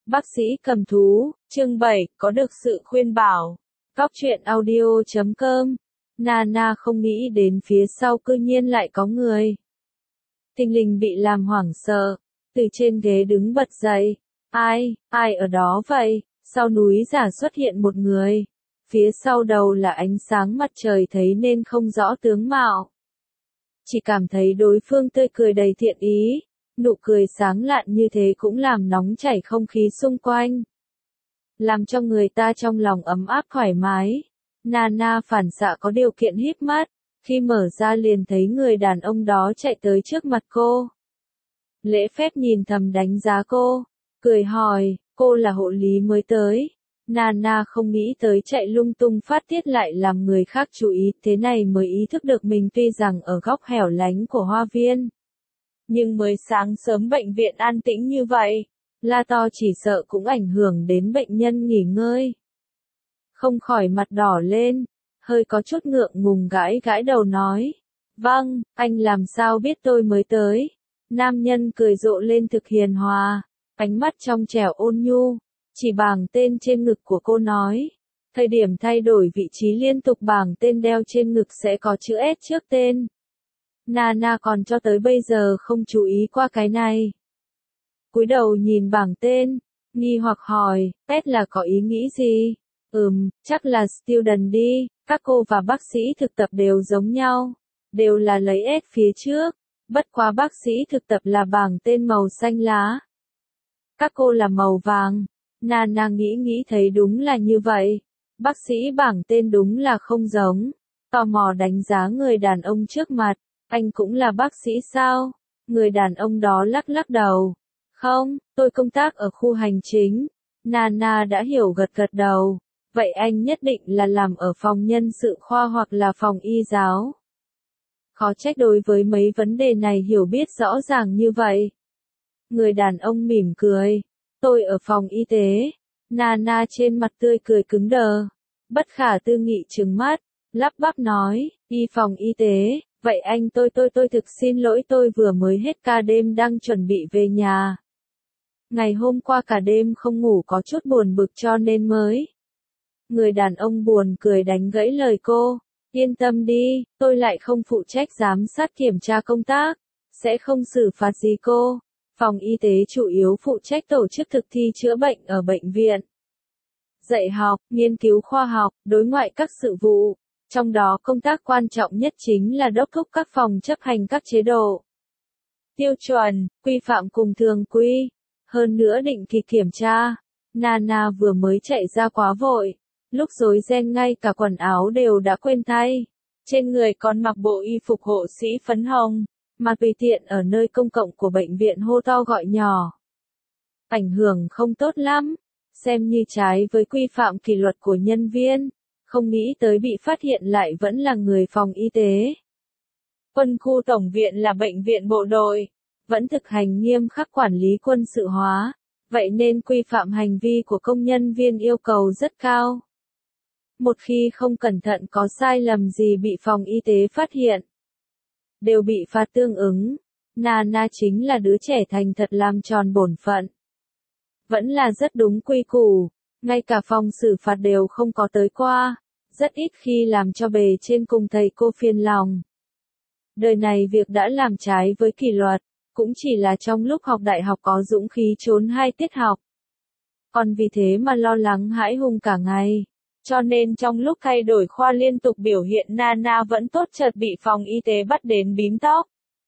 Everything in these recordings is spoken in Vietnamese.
Bác sĩ cầm thú, chương 7, có được sự khuyên bảo. Góc truyện audio.com. Nana không nghĩ đến phía sau cư nhiên lại có người. Thình lình bị làm hoảng sợ, từ trên ghế đứng bật dậy. Ai ở đó vậy? Sau núi giả xuất hiện một người. Phía sau đầu là ánh sáng mặt trời thấy nên không rõ tướng mạo. Chỉ cảm thấy đối phương tươi cười đầy thiện ý. Nụ cười sáng lạn như thế cũng làm nóng chảy không khí xung quanh. Làm cho người ta trong lòng ấm áp thoải mái. Nana phản xạ có điều kiện híp mắt, khi mở ra liền thấy người đàn ông đó chạy tới trước mặt cô. Lễ phép nhìn thầm đánh giá cô, cười hỏi, cô là hộ lý mới tới. Nana không nghĩ tới chạy lung tung phát tiết lại làm người khác chú ý, thế này mới ý thức được mình tuy rằng ở góc hẻo lánh của hoa viên. Nhưng mới sáng sớm bệnh viện an tĩnh như vậy, la to chỉ sợ cũng ảnh hưởng đến bệnh nhân nghỉ ngơi. Không khỏi mặt đỏ lên, hơi có chút ngượng ngùng gãi gãi đầu nói. Vâng, anh làm sao biết tôi mới tới? Nam nhân cười rộ lên thực hiền hòa, ánh mắt trong trẻo ôn nhu, chỉ bảng tên trên ngực của cô nói. Thời điểm thay đổi vị trí liên tục bảng tên đeo trên ngực sẽ có chữ S trước tên. Nana còn cho tới bây giờ không chú ý qua cái này. Cúi đầu nhìn bảng tên, nghi hoặc hỏi, S là có ý nghĩ gì? Chắc là student đi, các cô và bác sĩ thực tập đều giống nhau, đều là lấy S phía trước, bất quá bác sĩ thực tập là bảng tên màu xanh lá. Các cô là màu vàng, Nana nghĩ thấy đúng là như vậy, bác sĩ bảng tên đúng là không giống, tò mò đánh giá người đàn ông trước mặt. Anh cũng là bác sĩ sao? Người đàn ông đó lắc lắc đầu. Không, tôi công tác ở khu hành chính. Nana đã hiểu gật gật đầu. Vậy anh nhất định là làm ở phòng nhân sự khoa hoặc là phòng y giáo. Khó trách đối với mấy vấn đề này hiểu biết rõ ràng như vậy. Người đàn ông mỉm cười. Tôi ở phòng y tế. Nana trên mặt tươi cười cứng đờ. Bất khả tư nghị trừng mắt. Lắp bắp nói, y phòng y tế. Vậy anh tôi thực xin lỗi, tôi vừa mới hết ca đêm đang chuẩn bị về nhà. Ngày hôm qua cả đêm không ngủ có chút buồn bực cho nên mới. Người đàn ông buồn cười đánh gãy lời cô. Yên tâm đi, tôi lại không phụ trách giám sát kiểm tra công tác. Sẽ không xử phạt gì cô. Phòng y tế chủ yếu phụ trách tổ chức thực thi chữa bệnh ở bệnh viện. Dạy học, nghiên cứu khoa học, đối ngoại các sự vụ. Trong đó công tác quan trọng nhất chính là đốc thúc các phòng chấp hành các chế độ, tiêu chuẩn, quy phạm cùng thường quy. Hơn nữa định kỳ kiểm tra. Nana vừa mới chạy ra quá vội. Lúc rối ren ngay cả quần áo đều đã quên thay. Trên người còn mặc bộ y phục hộ sĩ phấn hồng. Mà tùy tiện ở nơi công cộng của bệnh viện hô to gọi nhỏ. Ảnh hưởng không tốt lắm. Xem như trái với quy phạm kỷ luật của nhân viên. Không nghĩ tới bị phát hiện lại vẫn là người phòng y tế. Quân khu tổng viện là bệnh viện bộ đội, vẫn thực hành nghiêm khắc quản lý quân sự hóa, vậy nên quy phạm hành vi của công nhân viên yêu cầu rất cao. Một khi không cẩn thận có sai lầm gì bị phòng y tế phát hiện, đều bị phạt tương ứng. Nana chính là đứa trẻ thành thật làm tròn bổn phận. Vẫn là rất đúng quy củ. Ngay cả phòng xử phạt đều không có tới qua, rất ít khi làm cho bề trên cùng thầy cô phiền lòng. Đời này việc đã làm trái với kỷ luật, cũng chỉ là trong lúc học đại học có dũng khí trốn 2 tiết học. Còn vì thế mà lo lắng hãi hùng cả ngày. Cho nên trong lúc thay đổi khoa liên tục biểu hiện Nana vẫn tốt, chợt bị phòng y tế bắt đến bím tóc.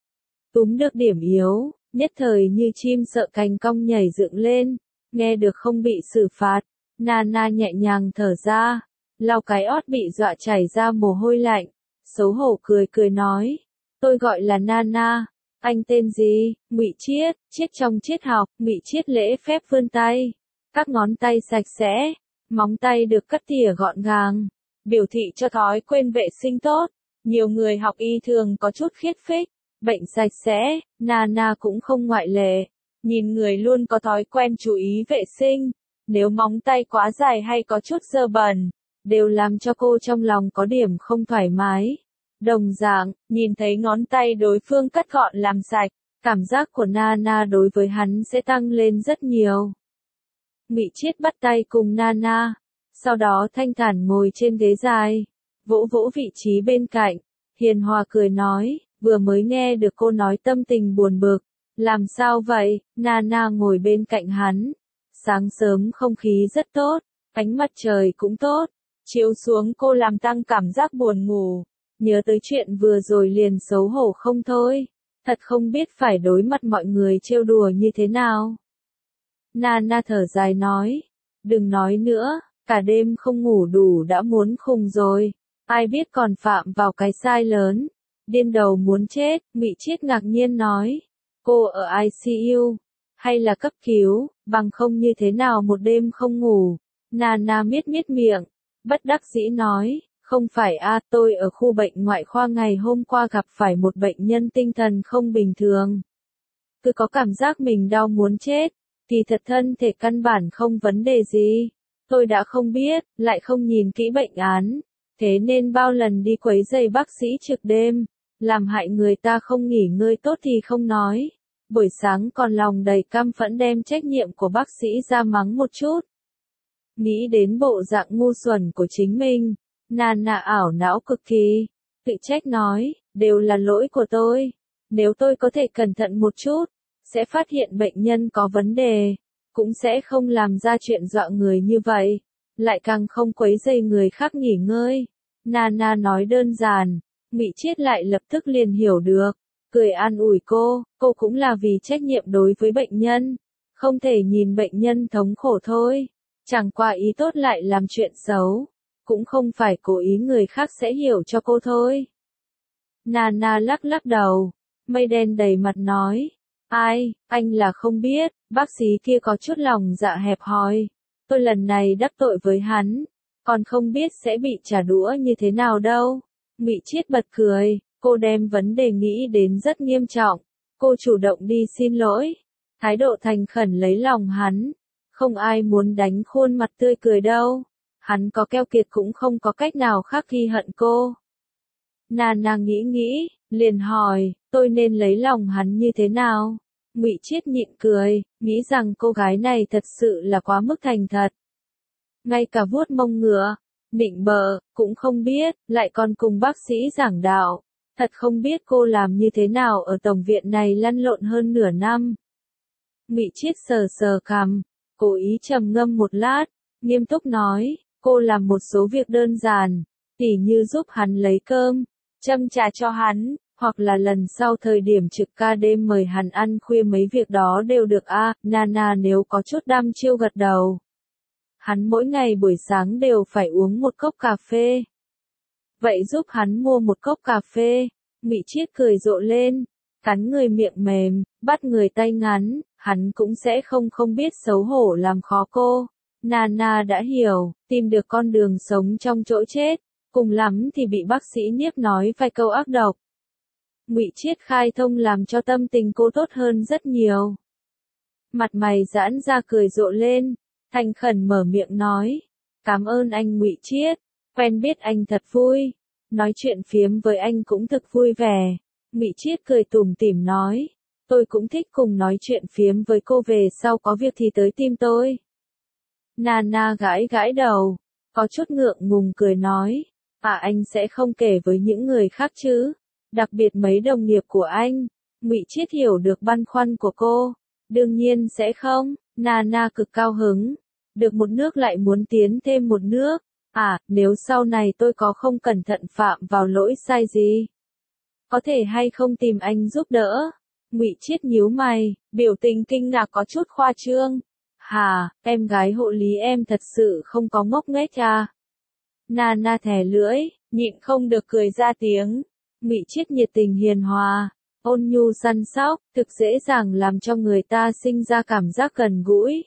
Túm được điểm yếu, nhất thời như chim sợ cành cong nhảy dựng lên, nghe được không bị xử phạt. Nana nhẹ nhàng thở ra, lau cái ót bị dọa chảy ra mồ hôi lạnh, xấu hổ cười nói, tôi gọi là Nana, anh tên gì? Ngụy Chiết, Chiết trong triết học. Ngụy Chiết lễ phép vươn tay, các ngón tay sạch sẽ, móng tay được cắt tỉa gọn gàng, biểu thị cho thói quen vệ sinh tốt. Nhiều người học y thường có chút khiết phích, bệnh sạch sẽ, Nana cũng không ngoại lệ, nhìn người luôn có thói quen chú ý vệ sinh. Nếu móng tay quá dài hay có chút dơ bẩn, đều làm cho cô trong lòng có điểm không thoải mái. Đồng dạng, nhìn thấy ngón tay đối phương cắt gọn làm sạch, cảm giác của Nana đối với hắn sẽ tăng lên rất nhiều. Ngụy Chiết bắt tay cùng Nana, sau đó thanh thản ngồi trên ghế dài, vỗ vỗ vị trí bên cạnh, hiền hòa cười nói, vừa mới nghe được cô nói tâm tình buồn bực, làm sao vậy? Nana ngồi bên cạnh hắn, sáng sớm không khí rất tốt, ánh mặt trời cũng tốt, chiếu xuống cô làm tăng cảm giác buồn ngủ, nhớ tới chuyện vừa rồi liền xấu hổ không thôi, thật không biết phải đối mặt mọi người trêu đùa như thế nào. Nana thở dài nói, đừng nói nữa, cả đêm không ngủ đủ đã muốn khùng rồi, ai biết còn phạm vào cái sai lớn, điên đầu muốn chết. Ngụy Chiết ngạc nhiên nói, cô ở ICU, hay là cấp cứu, bằng không như thế nào một đêm không ngủ. Nana miết miết miệng, bất đắc dĩ nói, không phải tôi ở khu bệnh ngoại khoa ngày hôm qua gặp phải một bệnh nhân tinh thần không bình thường. Cứ có cảm giác mình đau muốn chết, kỳ thật thân thể căn bản không vấn đề gì. Tôi đã không biết, lại không nhìn kỹ bệnh án, thế nên bao lần đi quấy rầy bác sĩ trực đêm, làm hại người ta không nghỉ ngơi tốt thì không nói. Buổi sáng còn lòng đầy căm phẫn đem trách nhiệm của bác sĩ ra mắng một chút. Nghĩ đến bộ dạng ngu xuẩn của chính mình, Nana ảo não cực kỳ, tự trách nói, đều là lỗi của tôi. Nếu tôi có thể cẩn thận một chút, sẽ phát hiện bệnh nhân có vấn đề, cũng sẽ không làm ra chuyện dọa người như vậy, lại càng không quấy rầy người khác nghỉ ngơi. Nana nói đơn giản, Ngụy Chiết lại lập tức liền hiểu được, cười an ủi cô cũng là vì trách nhiệm đối với bệnh nhân, không thể nhìn bệnh nhân thống khổ thôi, chẳng qua ý tốt lại làm chuyện xấu, cũng không phải cố ý người khác sẽ hiểu cho cô thôi. Nana lắc lắc đầu, mây đen đầy mặt nói, ai, anh là không biết, bác sĩ kia có chút lòng dạ hẹp hòi, tôi lần này đắc tội với hắn, còn không biết sẽ bị trả đũa như thế nào đâu. Ngụy Chiết bật cười, cô đem vấn đề nghĩ đến rất nghiêm trọng, cô chủ động đi xin lỗi, thái độ thành khẩn lấy lòng hắn, không ai muốn đánh khuôn mặt tươi cười đâu, hắn có keo kiệt cũng không có cách nào khác khi hận cô. Nana nghĩ, liền hỏi, tôi nên lấy lòng hắn như thế nào? Ngụy Chiết nhịn cười, nghĩ rằng cô gái này thật sự là quá mức thành thật. Ngay cả vuốt mông ngựa, nịnh bợ, cũng không biết, lại còn cùng bác sĩ giảng đạo. Thật không biết cô làm như thế nào ở tổng viện này lăn lộn hơn nửa năm. Ngụy Chiết sờ sờ cằm, cố ý trầm ngâm một lát, nghiêm túc nói, cô làm một số việc đơn giản, tỉ như giúp hắn lấy cơm, châm trà cho hắn, hoặc là lần sau thời điểm trực ca đêm mời hắn ăn khuya, mấy việc đó đều được Nana nếu có chút đăm chiêu gật đầu. Hắn mỗi ngày buổi sáng đều phải uống một cốc cà phê. Vậy giúp hắn mua một cốc cà phê. Ngụy Chiết cười rộ lên, cắn người miệng mềm, bắt người tay ngắn, hắn cũng sẽ không biết xấu hổ làm khó cô. Nana đã hiểu, tìm được con đường sống trong chỗ chết, cùng lắm thì bị bác sĩ Niếp nói vài câu ác độc. Ngụy Chiết khai thông làm cho tâm tình cô tốt hơn rất nhiều. Mặt mày giãn ra cười rộ lên, thành khẩn mở miệng nói, cảm ơn anh Ngụy Chiết, quen biết anh thật vui, nói chuyện phiếm với anh cũng thực vui vẻ. Ngụy Chiết cười tủm tỉm nói, tôi cũng thích cùng nói chuyện phiếm với cô, về sau có việc thì tới tìm tôi. Nana gãi gãi đầu, có chút ngượng ngùng cười nói, anh sẽ không kể với những người khác chứ, đặc biệt mấy đồng nghiệp của anh. Ngụy Chiết hiểu được băn khoăn của cô, đương nhiên sẽ không. Nana cực cao hứng, được một nước lại muốn tiến thêm một nước. Nếu sau này tôi có không cẩn thận phạm vào lỗi sai gì, có thể hay không tìm anh giúp đỡ? Ngụy Chiết nhíu mày, biểu tình kinh ngạc có chút khoa trương. Em gái hộ lý em thật sự không có ngốc nghếch Nana thè lưỡi, nhịn không được cười ra tiếng. Ngụy Chiết nhiệt tình hiền hòa, ôn nhu săn sóc, thực dễ dàng làm cho người ta sinh ra cảm giác gần gũi.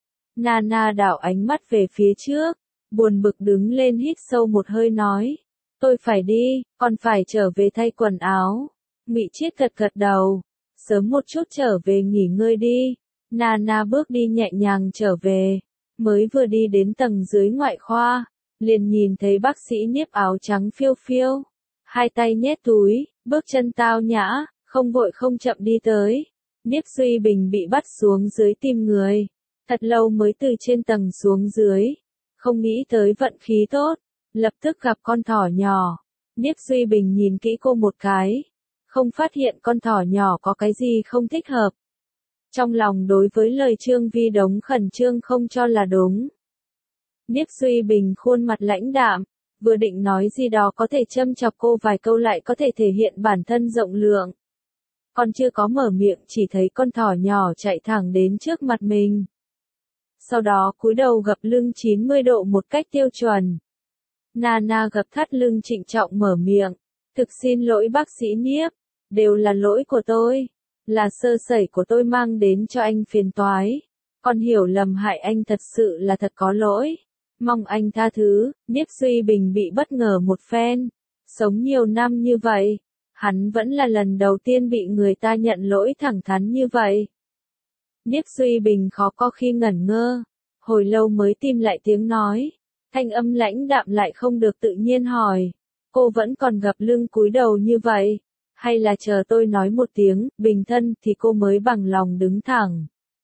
Nana đảo ánh mắt về phía trước, buồn bực đứng lên hít sâu một hơi nói, tôi phải đi, còn phải trở về thay quần áo. Ngụy Chiết gật gật đầu, sớm một chút trở về nghỉ ngơi đi. Nana bước đi nhẹ nhàng trở về, mới vừa đi đến tầng dưới ngoại khoa, liền nhìn thấy bác sĩ Niếp áo trắng phiêu phiêu, hai tay nhét túi, bước chân tao nhã, không vội không chậm đi tới. Niếp Duy Bình bị bắt xuống dưới tìm người, Thật lâu mới từ trên tầng xuống dưới. Không nghĩ tới vận khí tốt. Lập tức gặp con thỏ nhỏ. Nhiếp Duy Bình nhìn kỹ cô một cái. Không phát hiện con thỏ nhỏ có cái gì không thích hợp. Trong lòng đối với lời Trương Vi Đống khẩn trương không cho là đúng. Nhiếp Duy Bình khuôn mặt lãnh đạm. Vừa định nói gì đó có thể châm chọc cô vài câu lại có thể thể hiện bản thân rộng lượng. Còn chưa có mở miệng chỉ thấy con thỏ nhỏ chạy thẳng đến trước mặt mình. Sau đó cúi đầu gập lưng 90 độ một cách tiêu chuẩn. Nana gập thắt lưng trịnh trọng mở miệng. Thực xin lỗi bác sĩ Nhiếp. Đều là lỗi của tôi. Là sơ sẩy của tôi mang đến cho anh phiền toái. Con hiểu lầm hại anh thật sự là thật có lỗi. Mong anh tha thứ. Nhiếp Duy Bình bị bất ngờ một phen. Sống nhiều năm như vậy. Hắn vẫn là lần đầu tiên bị người ta nhận lỗi thẳng thắn như vậy. Nhiếp Duy Bình khó có khi ngẩn ngơ. Hồi lâu mới tìm lại tiếng nói. Thanh âm lãnh đạm lại không được tự nhiên hỏi. Cô vẫn còn gập lưng cúi đầu như vậy. Hay là chờ tôi nói một tiếng, bình thân thì cô mới bằng lòng đứng thẳng.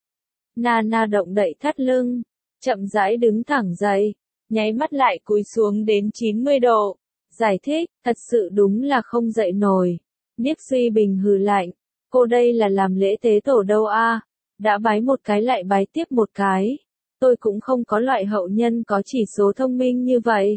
Nana động đậy thắt lưng. Chậm rãi đứng thẳng dậy. Nháy mắt lại cúi xuống đến 90 độ. Giải thích, thật sự đúng là không dậy nổi. Nhiếp Duy Bình hừ lạnh. Cô đây là làm lễ tế tổ đâu a? Đã bái một cái lại bái tiếp một cái. Tôi cũng không có loại hậu nhân có chỉ số thông minh như vậy.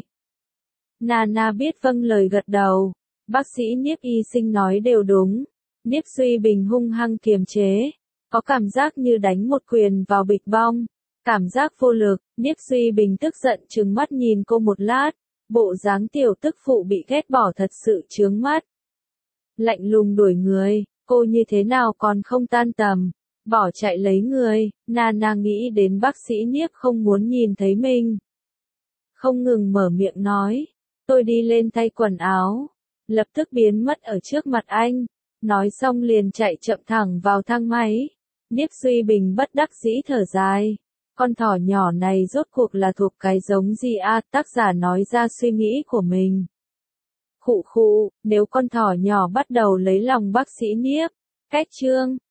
Nana biết vâng lời gật đầu. Bác sĩ Nhiếp y sinh nói đều đúng. Nhiếp Duy Bình hung hăng kiềm chế. Có cảm giác như đánh một quyền vào bịch bong. Cảm giác vô lực. Nhiếp Duy Bình tức giận trừng mắt nhìn cô một lát. Bộ dáng tiểu tức phụ bị ghét bỏ thật sự chướng mắt. Lạnh lùng đuổi người. Cô như thế nào còn không tan tầm. Bỏ chạy lấy người. Nana nghĩ đến bác sĩ Nhiếp không muốn nhìn thấy mình. Không ngừng mở miệng nói. Tôi đi lên thay quần áo. Lập tức biến mất ở trước mặt anh. Nói xong liền chạy chậm thẳng vào thang máy. Nhiếp Duy Bình bất đắc dĩ thở dài. Con thỏ nhỏ này rốt cuộc là thuộc cái giống gì a? Tác giả nói ra suy nghĩ của mình. Khụ khụ, nếu con thỏ nhỏ bắt đầu lấy lòng bác sĩ Nhiếp. Cách chương